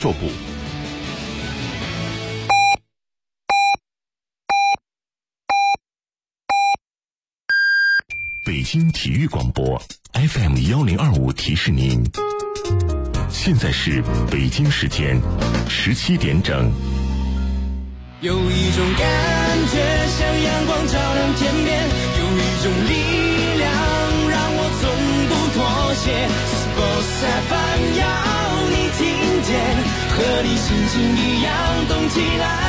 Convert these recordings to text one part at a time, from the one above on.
作部。北京体育广播 FM1025提示您，现在是北京时间17点整。 有一种感觉像阳光照亮天边，有一种力量让我从不妥协。Sports FM 要你听见，和你心情一样动起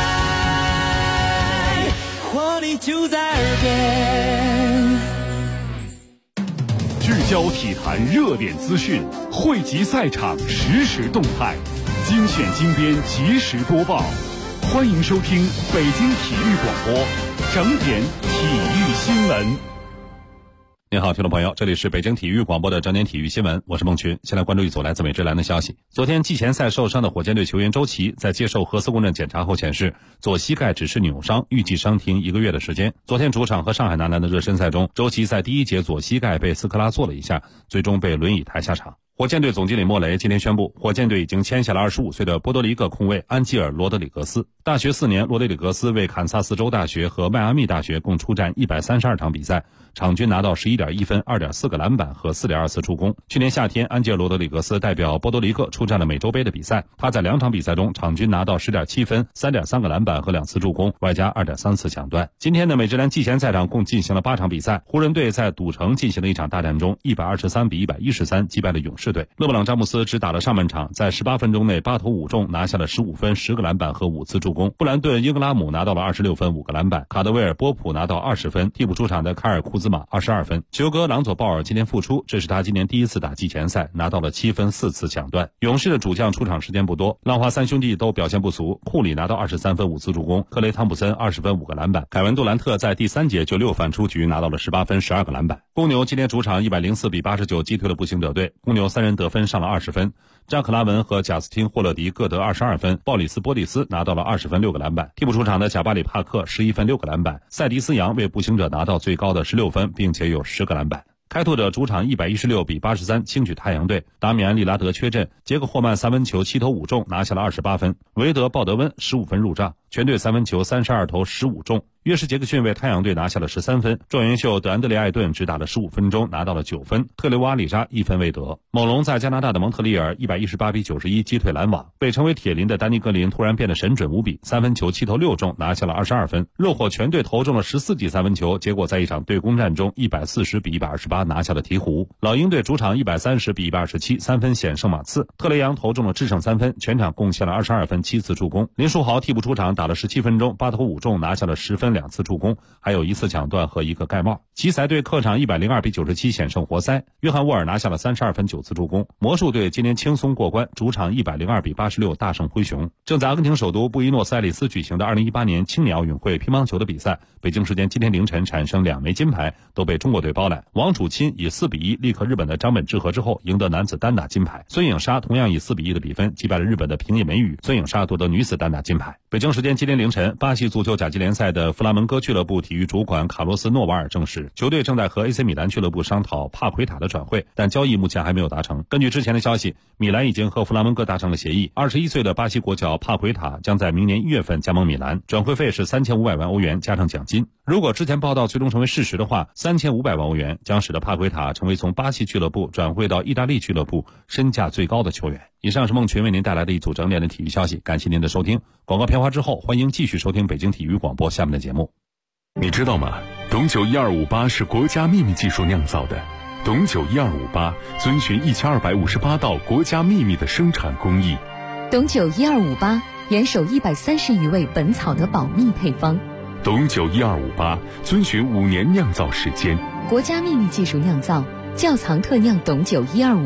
来，活力就在耳边。 聚焦体坛热点资讯，汇集赛场实时动态，精选精编及时播报。欢迎收听北京体育广播整点体育新闻。 您好，听众朋友，这里是北京体育广播的整点体育新闻，我是孟群。先来关注一组来自美职篮的消息。昨天季前赛受伤的火箭队球员周琦在接受核磁共振检查后显示，左膝盖只是扭伤，预计伤停1个月的时间。昨天主场和上海男篮的热身赛中，周琦在第一节左膝盖被斯科拉做了一下，最终被轮椅抬下场。火箭队总经理莫雷今天宣布，火箭队已经签下了25岁的波多黎各控卫安吉尔·罗德里格斯。大学4年，罗德里格斯为堪萨斯州大学和迈阿密大学共出战132场比赛，场均拿到11.1分、2.4个篮板和4.2次助攻。去年夏天，安吉尔·罗德里格斯代表波多黎各出战了美洲杯的比赛，他在2场比赛中场均拿到10.7分、3.3个篮板和2次助攻，外加2.3次抢断。今天的美职篮季前赛场共进行了8场比赛，湖人队在赌城进行了一场大战中123比113击败了勇士队。勒布朗·詹姆斯只打了上半场，在18分钟内8投5中，拿下了15分、10个篮板和5次助攻。布兰顿·英格拉姆拿到了26分、5个篮板，卡德威尔·波普拿到20分，替补出场的凯尔·库兹马22分。球哥朗佐·鲍尔今天复出，这是他今年第一次打季前赛，拿到了7分、4次抢断。勇士的主将出场时间不多，浪花三兄弟都表现不俗，库里拿到23分、5次助攻，克雷·汤普森20分、5个篮板，凯文·杜兰特在第3节就6犯出局，拿到了18分、12个篮板。公牛今天主场104比89击退了步行者队，公牛3人得分上了20分，扎克拉文和贾斯汀·霍勒迪各得22分，鲍里斯·波利斯拿到了20分、6个篮板。替补出场的贾巴里·帕克11分、6个篮板，塞迪斯·杨为步行者拿到最高的16分，并且有10个篮板。开拓者主场116比83轻取太阳队，达米安·利拉德缺阵，杰克·霍曼3分球7投5中，拿下了28分，韦德·鲍德温15分入账，全队3分球32投15中。约什·杰克逊为太阳队拿下了13分，状元秀德安德烈·艾顿只打了15分钟，拿到了9分，特雷瓦里扎1分未得。猛龙在加拿大的蒙特利尔118比91击退篮网，被称为铁林的丹尼格林突然变得神准无比，3分球7投6中，拿下了22分。热火全队投中了14记3分球，结果在一场对攻战中140比128拿下了鹈鹕。老鹰队主场130比127 3分险胜马刺，特雷杨投中了制胜3分，全场贡献了22分7次助攻。林书豪替补出场打了17分钟，8投5中，拿下了10分2次助攻，还有1次抢断和1个盖帽。奇才队客场102比97险胜活塞，约翰沃尔拿下了32分9次助攻。魔术队今天轻松过关，主场102比86大胜灰熊。正在阿根廷首都布宜诺斯艾利斯举行的2018年青年奥运会乒乓球的比赛，北京时间今天凌晨产生2枚金牌，都被中国队包揽。王楚钦以4比1力克日本的张本智和之后，赢得男子单打金牌。孙颖莎同样以4比1的比分击败了日本的平野美宇，孙颖莎夺得女子单打金牌。北京时间今天凌晨，巴西足球甲级联赛的弗拉门戈俱乐部体育主管卡洛斯·诺瓦尔证实，球队正在和 AC 米兰俱乐部商讨帕奎塔的转会，但交易目前还没有达成。根据之前的消息，米兰已经和弗拉门戈达成了协议，21岁的巴西国脚帕奎塔将在明年1月份加盟米兰，转会费是3500万欧元加上奖金。如果之前报道最终成为事实的话，3500万欧元将使得帕奎塔成为从巴西俱乐部转会到意大利俱乐部身价最高的球员。以上是孟群为您带来的一组整点的体育消息，感谢您的收听。广告片花之后，欢迎继续收听北京体育广播下面的节目。 你知道吗？董酒1258是国家秘密技术酿造的，董酒1258遵循1258道国家秘密的生产工艺。 董酒1258严守130余味本草的保密配方。 董酒1258遵循5年酿造时间， 国家秘密技术酿造，窖藏特酿董酒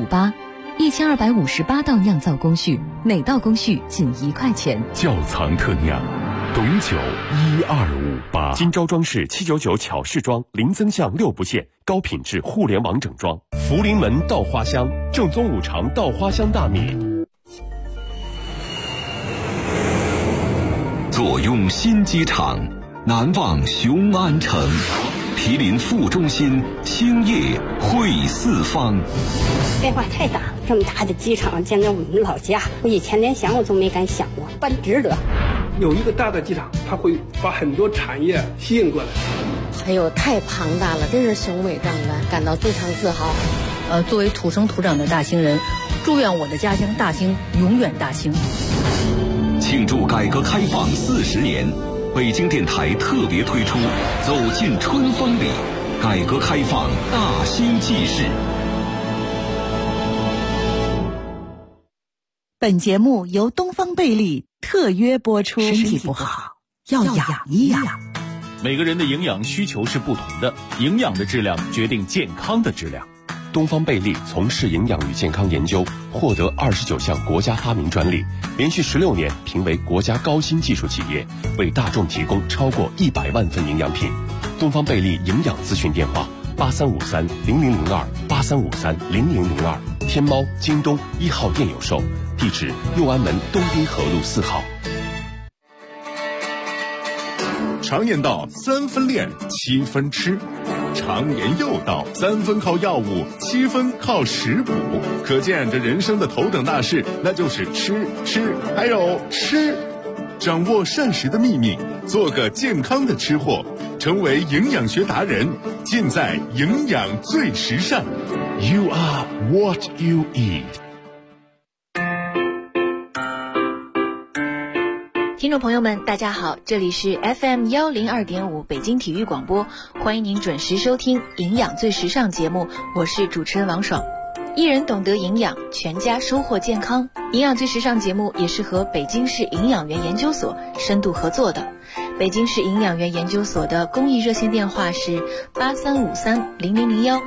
1258，1258道酿造工序，每道工序仅1块钱。 窖藏特酿董酒1258。 金招装饰799巧饰装，零增项6不限，高品质互联网整装。福临门稻花香，正宗5常稻花香大米。 坐拥新机场，难忘雄安城。毗邻副中心，兴业汇四方。 变化太大， 这么大的机场建在我们老家，我以前连想我都没敢想过，办值得。 有一个大的机场，它会把很多产业吸引过来。 哎呦，太庞大了，真是雄伟壮观，感到非常自豪。 作为土生土长的大兴人，祝愿我的家乡大兴永远大兴。 庆祝改革开放40年，北京电台特别推出《走进春风里》，改革开放大兴纪事。 本节目由东方贝利特约播出。身体不好要养一养。 每个人的营养需求是不同的，营养的质量决定健康的质量。 东方贝利从事营养与健康研究，获得29项国家发明专利，连续16年评为国家高新技术企业，为大众提供超过100万份营养品。东方贝利营养咨询电话83530002，83530002，天猫、京东1号店有售，地址右安门东滨河路4号。 常言道3分练7分吃，常言又道3分靠药物7分靠食补，可见这人生的头等大事那就是吃还有吃。掌握膳食的秘密，做个健康的吃货，成为营养学达人，尽在营养最时尚。 You are what you eat。 听众朋友们大家好，这里是 FM102.5 北京体育广播，欢迎您准时收听营养最时尚节目，我是主持人王爽。一人懂得营养，全家收获健康。营养最时尚节目也是和北京市营养员研究所深度合作的。北京市营养员研究所的公益热线电话是83530001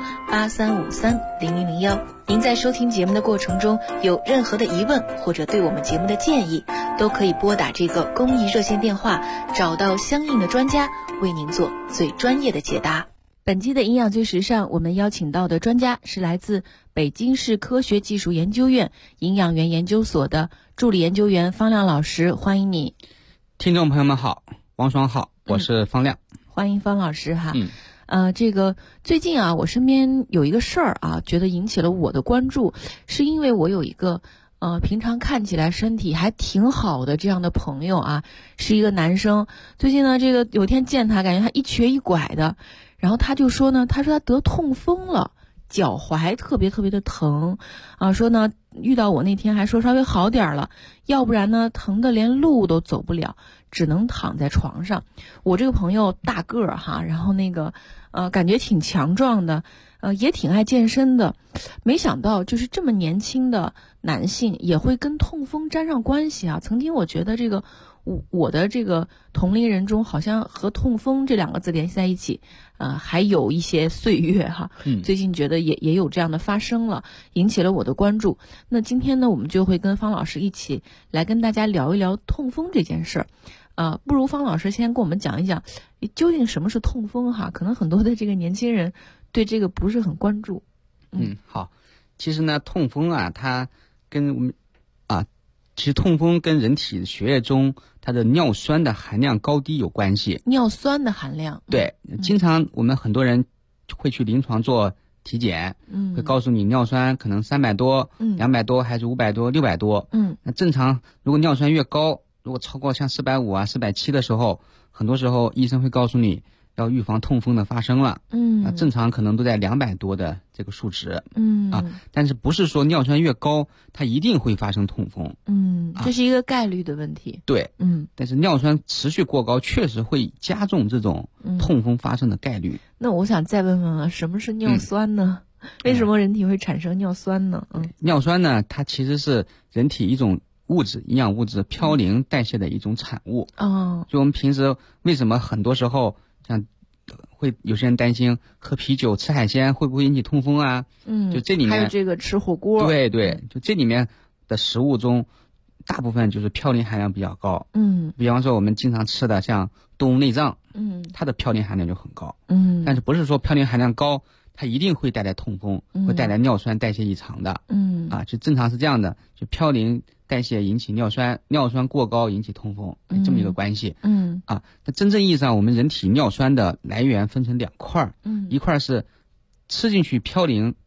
83530001。您在收听节目的过程中有任何的疑问或者对我们节目的建议，都可以拨打这个公益热线电话，找到相应的专家为您做最专业的解答。 本期的营养最时尚，我们邀请到的专家是来自北京市科学技术研究院营养员研究所的助理研究员方亮老师，欢迎你。 听众朋友们好，王爽好，我是方亮。 欢迎方老师哈。这个最近啊，我身边有一个事儿啊，觉得引起了我的关注，是因为我有一个平常看起来身体还挺好的这样的朋友啊，是一个男生。最近呢，这个有一天见他，感觉他一瘸一拐的，然后他就说呢，他得痛风了，脚踝特别的疼啊，说呢遇到我那天还说稍微好点了，要不然呢疼得连路都走不了，只能躺在床上。我这个朋友大个儿哈，然后那个感觉挺强壮的，也挺爱健身的，没想到就是这么年轻的男性也会跟痛风沾上关系啊。曾经我觉得这个我的这个同龄人中，好像和痛风这2个字联系在一起，还有一些岁月哈。最近觉得也有这样的发生了，引起了我的关注。那今天呢，我们就会跟方老师一起来跟大家聊一聊痛风这件事儿。不如方老师先跟我们讲一讲，究竟什么是痛风哈？可能很多的这个年轻人对这个不是很关注。 好，其实呢，痛风啊，它跟我们其实痛风跟人体血液中它的尿酸的含量高低有关系。 尿酸的含量， 对，经常我们很多人会去临床做体检，会告诉你尿酸可能300多、200多，还是500多、600多。那正常，如果尿酸越高，如果超过像450啊、470的时候，很多时候医生会告诉你要预防痛风的发生了。正常可能都在200多的这个数值。但是不是说尿酸越高它一定会发生痛风。 这是一个概率的问题。 对。但是尿酸持续过高确实会加重这种痛风发生的概率。 那我想再问问了，什么是尿酸呢？为什么人体会产生尿酸呢？ 尿酸呢，它其实是人体一种物质，营养物质嘌呤代谢的一种产物。就我们平时为什么很多时候像会有些人担心喝啤酒、吃海鲜会不会引起痛风啊？就这里面还有这个吃火锅。 对，就这里面的食物中，大部分就是嘌呤含量比较高。比方说我们经常吃的像动物内脏，它的嘌呤含量就很高。但是不是说嘌呤含量高它一定会带来痛风，会带来尿酸代谢异常的。就正常是这样的，就嘌呤代谢引起尿酸，尿酸过高引起痛风，这么一个关系。那真正意义上，我们人体尿酸的来源分成2块，一块是吃进去嘌呤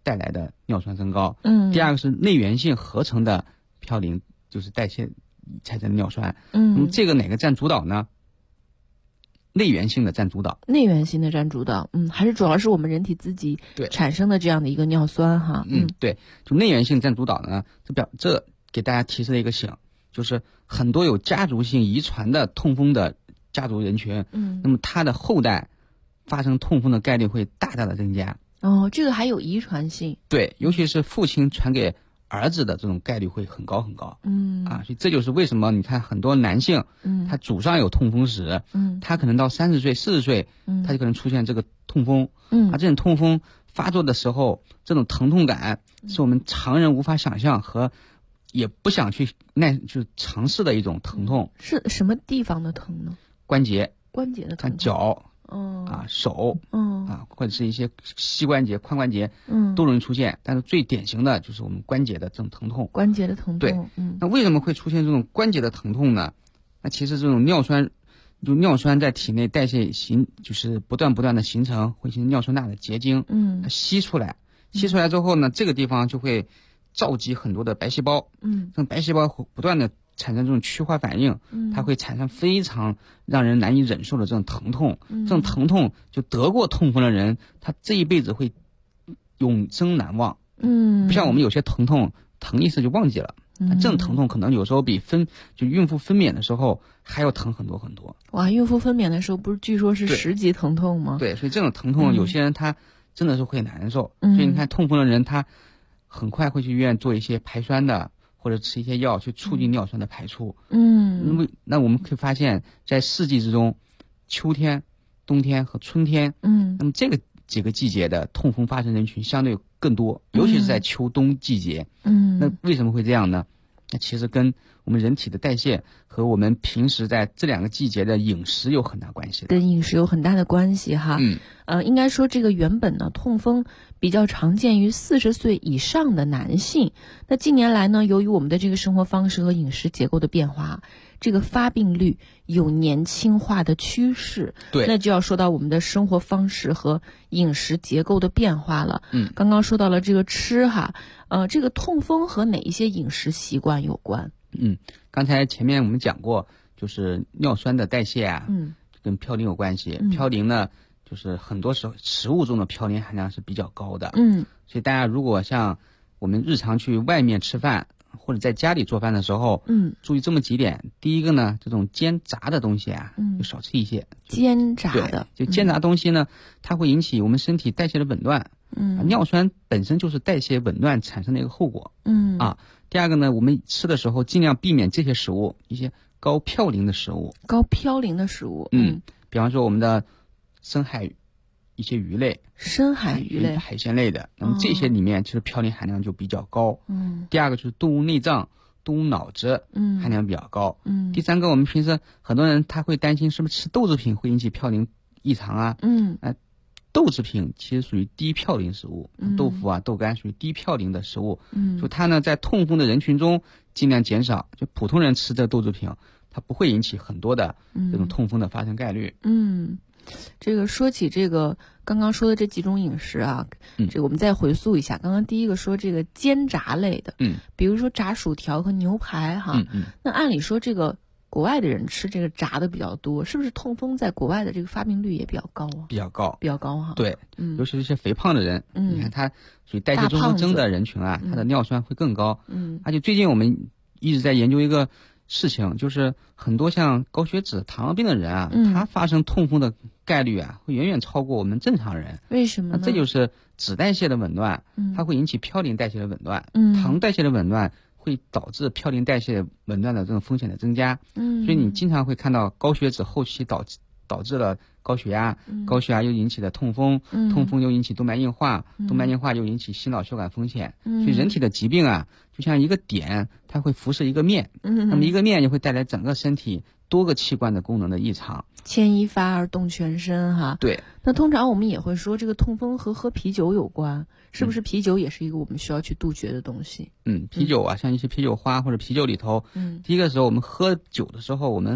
带来的尿酸增高。第二个是内源性合成的嘌呤，就是代谢产生的尿酸。那么这个哪个占主导呢？内源性的占主导。内源性的占主导，还是主要是我们人体自己产生的这样的一个尿酸哈。对，就内源性占主导呢，这给大家提示了一个醒，就是很多有家族性遗传的痛风的家族人群，那么他的后代发生痛风的概率会大大的增加。这个还有遗传性。对，尤其是父亲传给儿子的这种概率会很高很高。所以这就是为什么你看很多男性，他祖上有痛风史，他可能到30岁、40岁，他就可能出现这个痛风。这种痛风发作的时候，这种疼痛感是我们常人无法想象和也不想去就是尝试的一种疼痛。是什么地方的疼呢？关节的疼痛，脚。手，或者是一些膝关节、髋关节，都容易出现。但是最典型的就是我们关节的这种疼痛。关节的疼痛，对，那为什么会出现这种关节的疼痛呢？那其实这种尿酸在体内代谢就是不断的形成，会形成尿酸钠的结晶，它吸出来之后呢，这个地方就会召集很多的白细胞，这种白细胞不断的产生这种趋化反应，它会产生非常让人难以忍受的这种疼痛。这种疼痛就得过痛风的人，他这一辈子会永生难忘。不像我们有些疼痛疼一次就忘记了，这种疼痛可能有时候比孕妇分娩的时候还要疼很多很多。哇，孕妇分娩的时候不是据说是10级疼痛吗？对，所以这种疼痛有些人他真的是会难受。所以你看痛风的人，他很快会去医院做一些排酸的，或者吃一些药去促进尿酸的排出。那我们可以发现，在4季之中，秋天、冬天和春天，那么这个几个季节的痛风发生人群相对更多，尤其是在秋冬季节。那为什么会这样呢？那其实跟我们人体的代谢和我们平时在这2个季节的饮食有很大关系的。跟饮食有很大的关系哈。应该说这个原本呢，痛风比较常见于40岁以上的男性。那近年来呢，由于我们的这个生活方式和饮食结构的变化，这个发病率有年轻化的趋势。对，那就要说到我们的生活方式和饮食结构的变化了。刚刚说到了这个吃哈，这个痛风和哪一些饮食习惯有关？刚才前面我们讲过，就是尿酸的代谢啊，跟嘌呤有关系。嘌呤呢，就是很多时候食物中的嘌呤含量是比较高的。所以大家如果像我们日常去外面吃饭或者在家里做饭的时候，注意这么几点。第一个呢，这种煎炸的东西啊，就少吃一些。煎炸的，就煎炸东西呢，它会引起我们身体代谢的紊乱。尿酸本身就是代谢紊乱产生的一个后果。第二个呢，我们吃的时候尽量避免这些食物，一些高嘌呤的食物。高嘌呤的食物，比方说我们的深海一些鱼类，海鲜类的，那么这些里面其实嘌呤含量就比较高。第二个就是动物内脏、动物脑子含量比较高。第三个，我们平时很多人他会担心是不是吃豆制品会引起嘌呤异常啊？豆制品其实属于低嘌呤食物，豆腐啊、豆干属于低嘌呤的食物。就它呢，在痛风的人群中尽量减少，就普通人吃这豆制品，它不会引起很多的这种痛风的发生概率。这个说起这个刚刚说的这几种饮食啊，这个我们再回溯一下。刚刚第一个说这个煎炸类的，比如说炸薯条和牛排哈，那按理说这个国外的人吃这个炸的比较多，是不是痛风在国外的这个发病率也比较高啊？比较高哈。对，尤其是一些肥胖的人，你看他属于代谢综合征的人群啊，他的尿酸会更高。而且最近我们一直在研究一个事情，就是很多像高血脂、糖尿病的人啊，他发生痛风的概率啊，会远远超过我们正常人。为什么呢？这就是脂代谢的紊乱，它会引起嘌呤代谢的紊乱，糖代谢的紊乱会导致嘌呤代谢紊乱的这种风险的增加。所以你经常会看到高血脂后期导致了高血压，高血压又引起了痛风，痛风又引起动脉硬化，动脉硬化又引起心脑血管风险。所以人体的疾病啊，就像一个点，它会辐射一个面，那么一个面就会带来整个身体多个器官的功能的异常。牵一发而动全身哈。对。那通常我们也会说，这个痛风和喝啤酒有关，是不是啤酒也是一个我们需要去杜绝的东西？啤酒啊，像一些啤酒花或者啤酒里头，第一个时候我们喝酒的时候，我们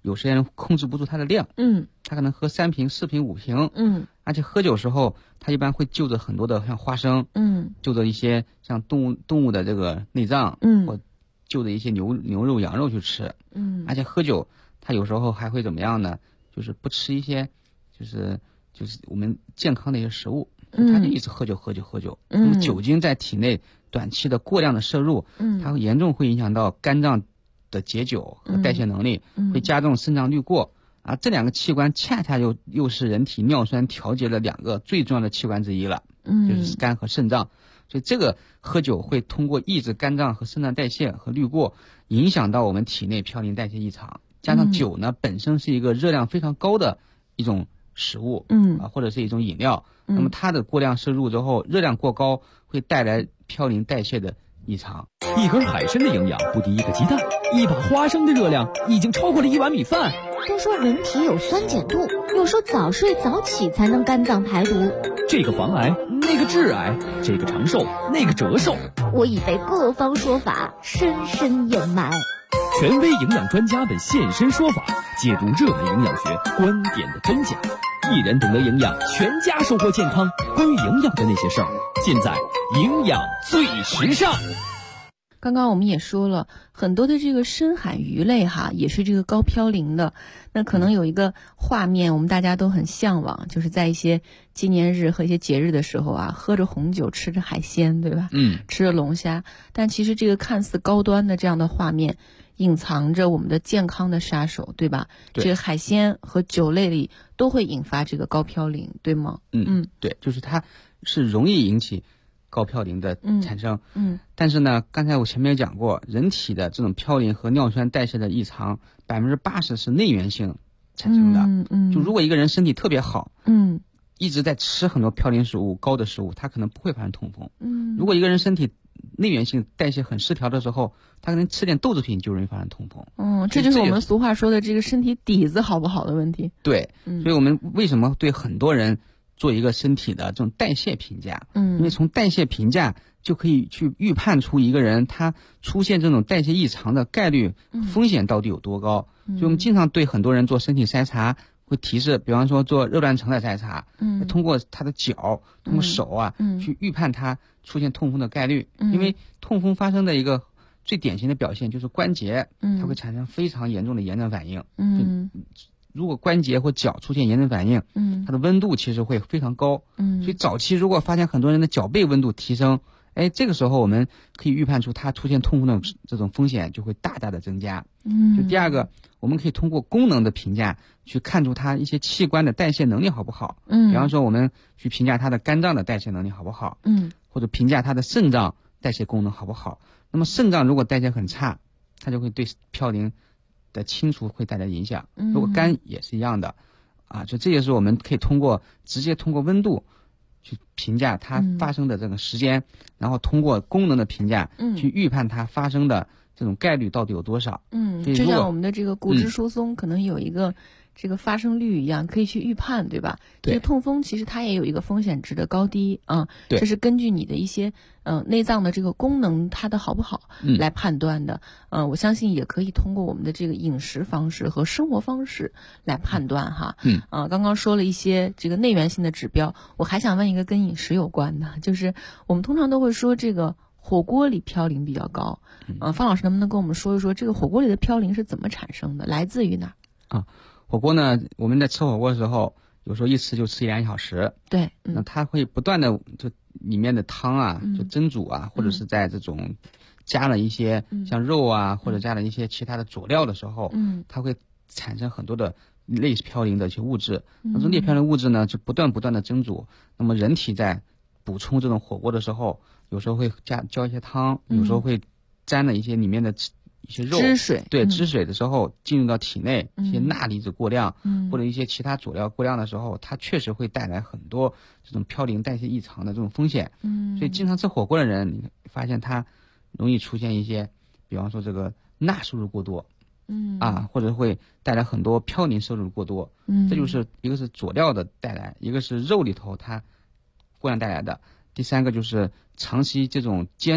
有些人控制不住它的量，他可能喝3瓶、4瓶、5瓶，而且喝酒时候他一般会就着很多的像花生，就着一些像动物的这个内脏，或就着一些牛肉、羊肉去吃，而且喝酒他有时候还会怎么样呢？就是不吃一些就是我们健康的一些食物，他就一直喝酒。那么酒精在体内短期的过量的摄入，它会严重会影响到肝脏的解酒和代谢能力，会加重肾脏滤过啊。这2个器官恰恰又是人体尿酸调节的2个最重要的器官之一了，就是肝和肾脏。所以这个喝酒会通过抑制肝脏和肾脏代谢和滤过，影响到我们体内嘌呤代谢异常。加上酒呢本身是一个热量非常高的一种食物，或者是一种饮料，那么它的过量摄入之后，热量过高会带来嘌呤代谢的异常。 一根海参的营养不敌1个鸡蛋，一把花生的热量已经超过了1碗米饭。 都说人体有酸碱度，又说早睡早起才能肝脏排毒， 这个防癌，那个致癌，这个长寿，那个折寿。 我已被各方说法深深掩埋。 权威营养专家们现身说法，解读热门营养学观点的真假。一人懂得营养，全家收获健康。关于营养的那些事儿，尽在营养最时尚。 刚刚我们也说了很多的这个深海鱼类也是这个高嘌呤的。那可能有一个画面我们大家都很向往，就是在一些纪念日和一些节日的时候喝着红酒，吃着海鲜，对吧？吃着龙虾。但其实这个看似高端的这样的画面，隐藏着我们的健康的杀手，对吧？ 对， 这个海鲜和酒类里都会引发这个高嘌呤，对吗？ 对，就是它是容易引起高嘌呤的产生。但是呢，刚才我前面讲过，人体的这种嘌呤和尿酸代谢的异常，80%是内源性产生的。就如果一个人身体特别好，一直在吃很多嘌呤食物、高的食物，他可能不会发生痛风。如果一个人身体内源性代谢很失调的时候，他可能吃点豆制品就容易发生痛风。 这就是我们俗话说的这个身体底子好不好的问题。 对，所以我们为什么对很多人做一个身体的这种代谢评价？因为从代谢评价就可以去预判出一个人他出现这种代谢异常的概率、风险到底有多高。所以我们经常对很多人做身体筛查，会提示，比方说做热断层的筛查，通过他的脚、通过手去预判他出现痛风的概率。因为痛风发生的一个最典型的表现就是关节，它会产生非常严重的炎症反应。如果关节或脚出现炎症反应，它的温度其实会非常高。所以早期如果发现很多人的脚背温度提升，这个时候我们可以预判出他出现痛风的这种风险就会大大的增加。就第二个，我们可以通过功能的评价去看出他一些器官的代谢能力好不好。比方说我们去评价他的肝脏的代谢能力好不好，或者评价他的肾脏代谢功能好不好。那么肾脏如果代谢很差，它就会对嘌呤的清除会带来影响。如果肝也是一样的就这也是我们可以直接通过温度去评价它发生的这个时间，然后通过功能的评价去预判它发生的这种概率到底有多少。 就像我们的这个骨质疏松可能有一个这个发生率一样，可以去预判，对吧？ 对， 这个痛风其实它也有一个风险值的高低对， 这是根据你的一些内脏的这个功能它的好不好来判断的。我相信也可以通过我们的这个饮食方式和生活方式来判断刚刚说了一些这个内源性的指标，我还想问一个跟饮食有关的，就是我们通常都会说这个火锅里嘌呤比较高。方老师能不能跟我们说一说这个火锅里的嘌呤是怎么产生的，来自于哪儿？ 火锅呢，我们在吃火锅的时候，有时候一吃就吃1-2小时。 对， 那它会不断的就里面的汤就蒸煮或者是在这种加了一些像肉或者加了一些其他的佐料的时候，它会产生很多的类嘌呤的一些物质。那这类嘌呤物质呢，就不断的蒸煮。那么人体在补充这种火锅的时候，有时候会浇一些汤，有时候会沾了一些里面的一些肉汁水， 对，汁水的时候进入到体内，一些钠离子过量，或者一些其他佐料过量的时候，它确实会带来很多这种嘌呤代谢异常的这种风险。所以经常吃火锅的人，你发现他容易出现一些，比方说这个钠摄入过多，或者会带来很多嘌呤摄入过多。这就是一个是佐料的带来，一个是肉里头它过量带来的，第三个就是长期这种煎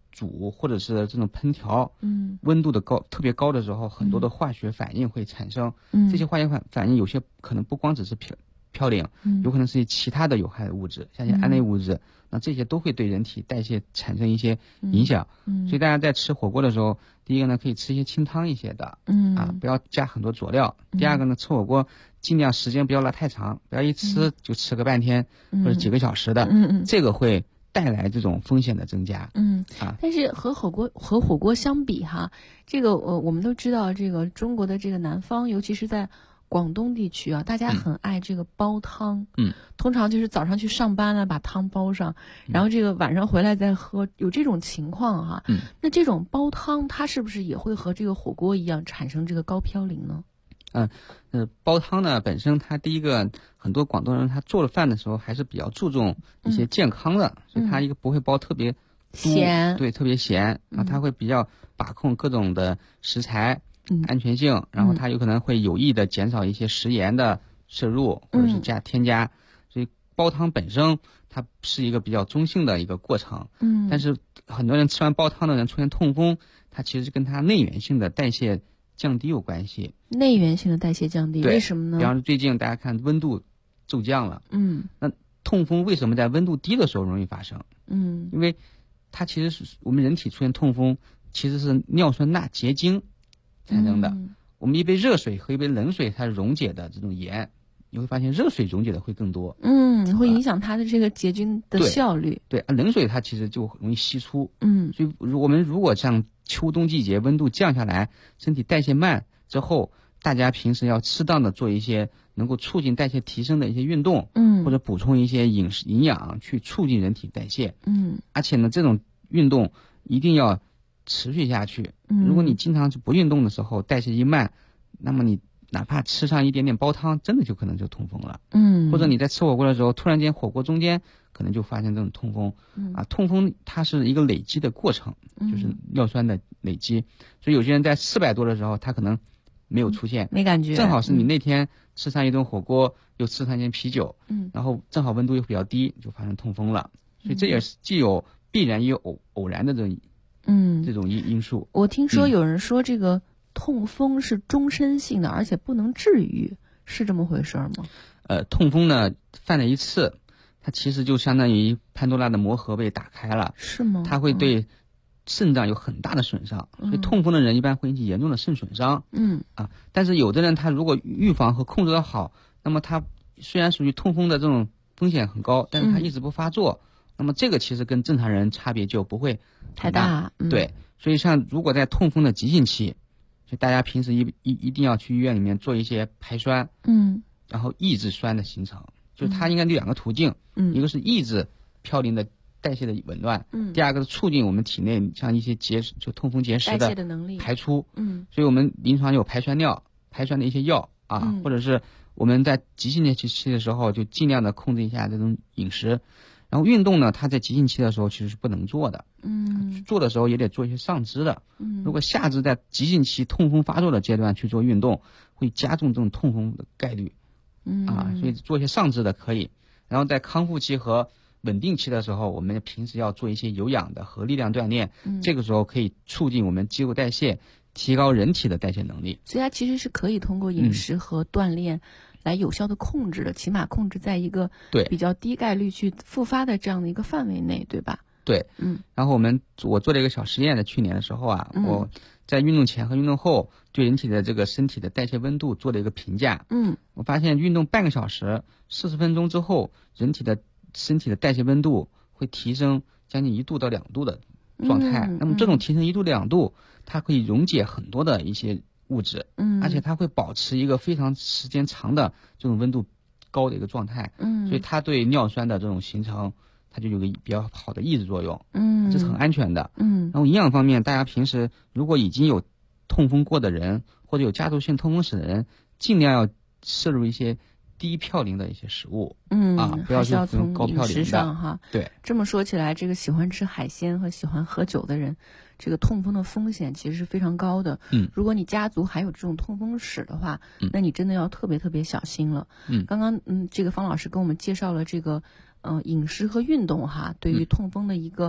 煮或者是这种烹调，温度的特别高的时候，很多的化学反应会产生。这些化学反应有些可能不光只是嘌呤，有可能是其他的有害的物质，像一些胺类物质，那这些都会对人体代谢产生一些影响。所以大家在吃火锅的时候，第一个呢可以吃一些清汤一些的，不要加很多佐料。第二个呢，吃火锅尽量时间不要拉太长，不要一吃就吃个半天或者几个小时的，这个会带来这种风险的增加。 但是和火锅相比哈，这个我们都知道，这个中国的这个南方，尤其是在广东地区啊，大家很爱这个煲汤。通常就是早上去上班了，把汤煲上，然后这个晚上回来再喝，有这种情况哈。那这种煲汤，它是不是也会和这个火锅一样产生这个高嘌呤呢？ 煲汤呢本身它第一个，很多广东人他做了饭的时候还是比较注重一些健康的，所以他一个不会煲特别咸， 对，特别咸啊，他会比较把控各种的食材安全性，然后他有可能会有意的减少一些食盐的摄入，或者是添加，所以煲汤本身它是一个比较中性的一个过程。但是很多人吃完煲汤的人出现痛风，它其实是跟它内源性的代谢降低有关系。 内源性的代谢降低，为什么呢？ 比方说最近大家看温度骤降了，那痛风为什么在温度低的时候容易发生？因为它其实是我们人体出现痛风，其实是尿酸钠结晶产生的。我们一杯热水和一杯冷水它溶解的这种盐，你会发现热水溶解的会更多， 会影响它的这个结晶的效率。 对，冷水它其实就容易析出。所以我们如果像秋冬季节温度降下来，身体代谢慢之后，大家平时要适当的做一些能够促进代谢提升的一些运动，或者补充一些营养去促进人体代谢。而且呢，这种运动一定要持续下去。如果你经常不运动的时候，代谢一慢，那么你哪怕吃上一点点煲汤，真的就可能就痛风了。或者你在吃火锅的时候，突然间火锅中间可能就发现这种痛风。痛风它是一个累积的过程，就是尿酸的累积。所以有些人在400多的时候，他可能没有出现， 没感觉， 正好是你那天吃上一顿火锅，又吃上一件啤酒，然后正好温度又比较低，就发生痛风了。所以这也是既有必然也有偶然的这种因素。 我听说有人说这个痛风是终身性的，而且不能治愈，是这么回事吗？ 痛风呢犯了一次，它其实就相当于潘多拉的魔盒被打开了。 是吗？ 它会对肾脏有很大的损伤，所以痛风的人一般会引起严重的肾损伤。但是有的人他如果预防和控制得好，那么他虽然属于痛风的这种风险很高，但是他一直不发作，那么这个其实跟正常人差别就不会太大。 对，所以像如果在痛风的急性期，所以大家平时一定要去医院里面做一些排酸，然后抑制酸的形成，就是它应该有2个途径，一个是抑制嘌呤的代谢的紊乱，第二个是促进我们体内像一些就痛风结石的排出。所以我们临床有排酸的一些药或者是我们在急性期的时候就尽量的控制一下这种饮食。然后运动呢，它在急性期的时候其实是不能做的，做的时候也得做一些上肢的。如果下肢在急性期痛风发作的阶段去做运动，会加重这种痛风的概率。所以做一些上肢的可以。然后在康复期和稳定期的时候，我们平时要做一些有氧的和力量锻炼，这个时候可以促进我们肌肉代谢，提高人体的代谢能力。 所以它其实是可以通过饮食和锻炼来有效的控制的，起码控制在一个比较低概率去复发的这样的一个范围内，对吧？ 对，然后我做了一个小实验，在去年的时候我在运动前和运动后对人体的这个身体的代谢温度做了一个评价。我发现运动半个小时40分钟之后，身体的代谢温度会提升将近1度到2度的状态。那么这种提升1度2度，它可以溶解很多的一些物质，而且它会保持一个非常时间长的这种温度高的一个状态。所以它对尿酸的这种形成，它就有个比较好的抑制作用。这是很安全的。然后营养方面，大家平时如果已经有痛风过的人，或者有家族性痛风史的人，尽量要摄入一些低嘌呤的一些食物。不要去从高嘌呤的。对， 这么说起来，这个喜欢吃海鲜和喜欢喝酒的人，这个痛风的风险其实是非常高的。如果你家族还有这种痛风史的话，那你真的要特别特别小心了。刚刚这个方老师跟我们介绍了这个饮食和运动对于痛风的一个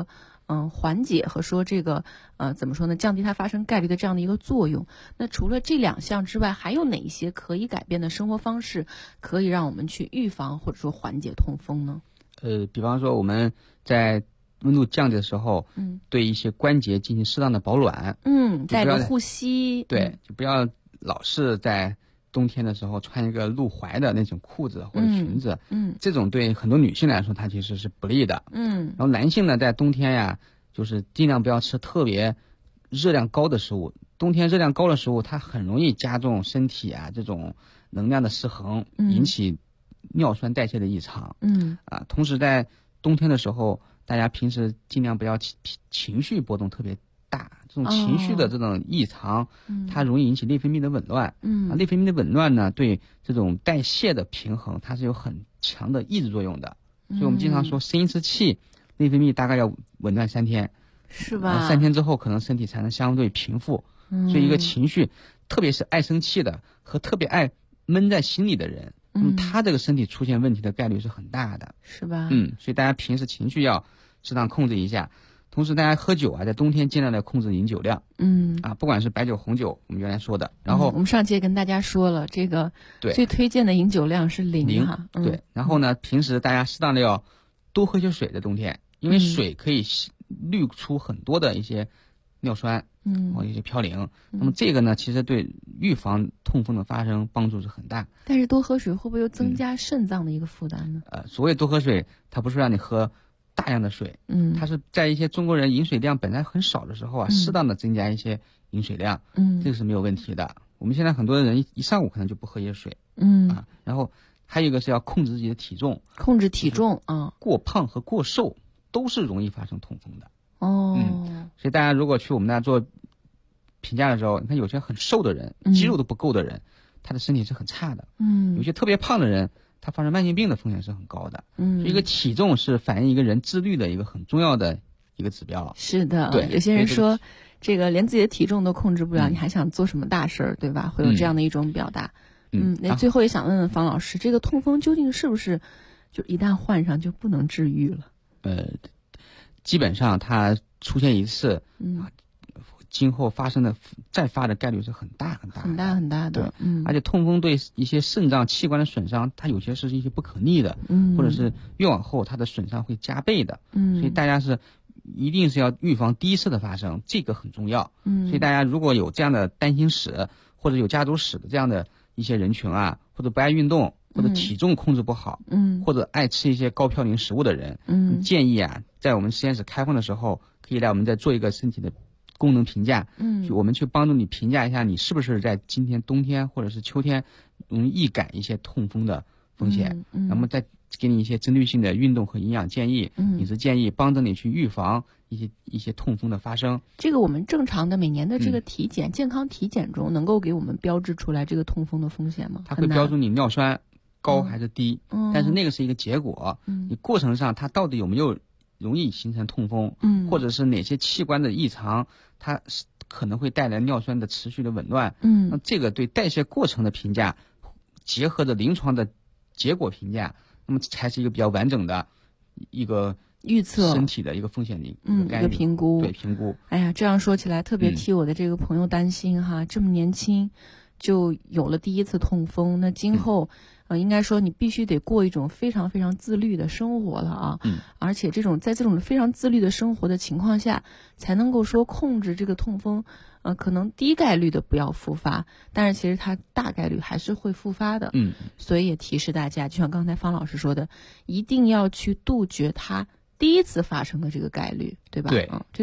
缓解和说这个怎么说呢，降低它发生概率的这样的一个作用。那除了这2项之外，还有哪一些可以改变的生活方式，可以让我们去预防或者说缓解痛风呢？ 比方说我们在温度降低的时候，对一些关节进行适当的保暖， 带着护膝， 对，就不要老是在冬天的时候穿一个露踝的那种裤子或者裙子，这种对很多女性来说它其实是不利的，然后男性呢在冬天呀，就是尽量不要吃特别热量高的食物，冬天热量高的食物它很容易加重身体啊这种能量的失衡，引起尿酸代谢的异常，同时在冬天的时候，大家平时尽量不要情绪波动特别大，这种情绪的这种异常，它容易引起内分泌的紊乱。内分泌的紊乱呢，对这种代谢的平衡，它是有很强的抑制作用的。所以我们经常说，生一次气，内分泌大概要紊乱3天， 是吧 ？3天之后，可能身体才能相对平复。所以一个情绪，特别是爱生气的和特别爱闷在心里的人，他这个身体出现问题的概率是很大的， 是吧？ 所以大家平时情绪要适当控制一下。同时，大家喝酒啊，在冬天尽量的控制饮酒量。不管是白酒、红酒，我们原来说的。然后我们上期也跟大家说了，这个最推荐的饮酒量是0哈。 对，然后呢，平时大家适当的要多喝些水，在冬天，因为水可以滤出很多的一些尿酸，或一些嘌呤。那么这个呢，其实对预防痛风的发生帮助是很大。 但是多喝水会不会又增加肾脏的一个负担呢？ 所谓多喝水，它不是让你喝大量的水，它是在一些中国人饮水量本来很少的时候啊，适当的增加一些饮水量，这个是没有问题的。我们现在很多人一上午可能就不喝一些水，然后还有一个是要控制自己的体重， 控制体重啊， 过胖和过瘦都是容易发生痛风的。所以大家如果去我们那做评价的时候，你看有些很瘦的人，肌肉都不够的人，他的身体是很差的，有些特别胖的人，他发生慢性病的风险是很高的。一个体重是反映一个人自律的一个很重要的一个指标。 是的， 对， 有些人说这个连自己的体重都控制不了，你还想做什么大事儿，对吧？会有这样的一种表达。那最后也想问问方老师，这个痛风究竟是不是就一旦患上就不能治愈了？ 基本上它出现一次，今后发生的再发的概率是很大的。 对， 而且痛风对一些肾脏器官的损伤，它有些是一些不可逆的，或者是越往后它的损伤会加倍的。所以大家是一定是要预防第一次的发生，这个很重要。所以大家如果有这样的担心史，或者有家族史的这样的一些人群啊，或者不爱运动，或者体重控制不好，或者爱吃一些高嘌呤食物的人，建议啊，在我们实验室开放的时候，可以来我们再做一个身体的功能评价，我们去帮助你评价一下，你是不是在今天冬天或者是秋天容易易感一些痛风的风险，那么再给你一些针对性的运动和营养建议，饮食建议，帮着你去预防一些痛风的发生。 这个我们正常的每年的这个体检，健康体检中能够给我们标志出来这个痛风的风险吗？ 它会标注你尿酸高还是低，但是那个是一个结果，你过程上它到底有没有容易形成痛风，或者是哪些器官的异常，它可能会带来尿酸的持续的紊乱，那这个对代谢过程的评价，结合着临床的结果评价，那么才是一个比较完整的一个预测身体的一个风险的一个评估。 对，评估。 哎呀，这样说起来特别替我的这个朋友担心哈，这么年轻就有了第一次痛风，那今后应该说你必须得过一种非常非常自律的生活了啊。而且在这种非常自律的生活的情况下，才能够说控制这个痛风，可能低概率的不要复发，但是其实它大概率还是会复发的。所以也提示大家，就像刚才方老师说的，一定要去杜绝它第一次发生的这个概率，对吧？ 对。